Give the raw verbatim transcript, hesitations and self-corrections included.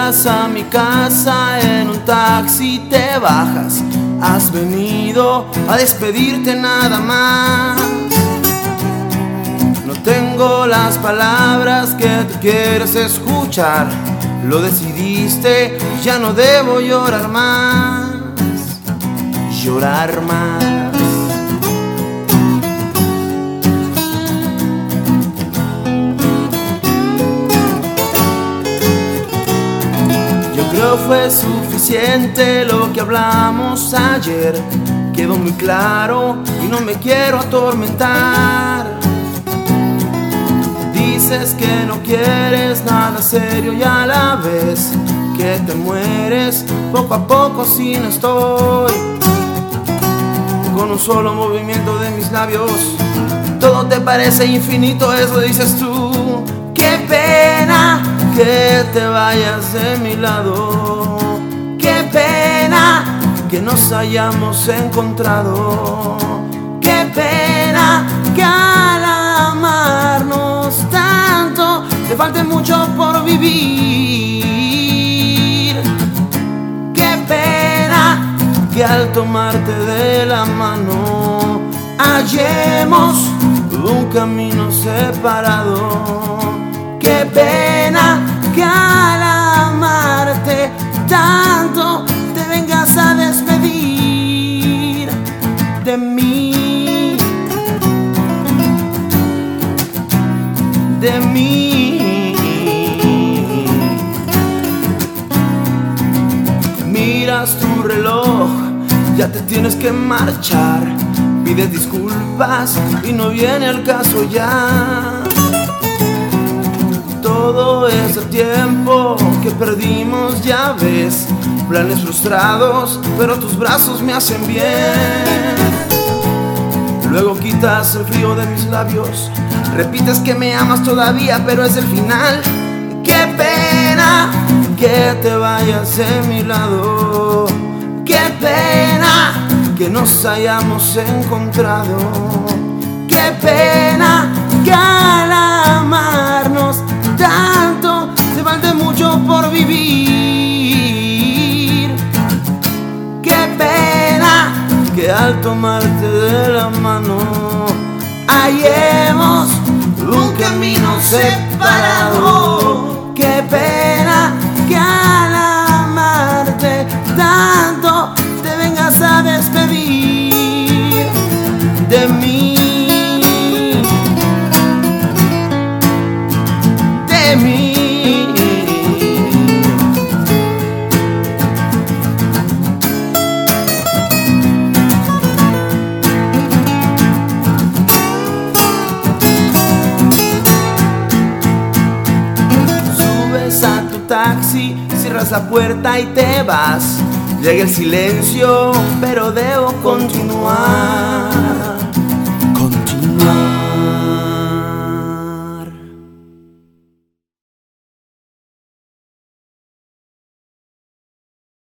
Llegas a mi casa en un taxi, te bajas. Has venido a despedirte nada más. No tengo las palabras que tú quieres escuchar. Lo decidiste, ya no debo llorar más. Llorar más. Creo fue suficiente lo que hablamos ayer. Quedó muy claro y no me quiero atormentar. Dices que no quieres nada serio y a la vez que te mueres poco a poco si no estoy. Con un solo movimiento de mis labios todo te parece infinito, eso dices tú. Qué pena que te vayas de mi lado. Qué pena que nos hayamos encontrado. Qué pena que al amarnos tanto te falte mucho por vivir. Qué pena que al tomarte de la mano hallemos un camino separado. Qué pena que al amarte tanto te vengas a despedir de mí, de mí. Miras tu reloj, ya te tienes que marchar. Pides disculpas y no viene al caso ya. Todo ese tiempo que perdimos, ya ves, planes frustrados, pero tus brazos me hacen bien. Luego quitas el frío de mis labios, repites que me amas todavía, pero es el final. Qué pena que te vayas de mi lado. Qué pena que nos hayamos encontrado. Qué pena que al amarnos tanto te falte mucho por vivir. Qué pena que al tomarte de la mano hallemos un camino separado. Qué pena que al amarte tanto te vengas a despedir de mí. De mí. Subes a tu taxi, cierras la puerta y te vas. Llega el silencio, pero debo continuar.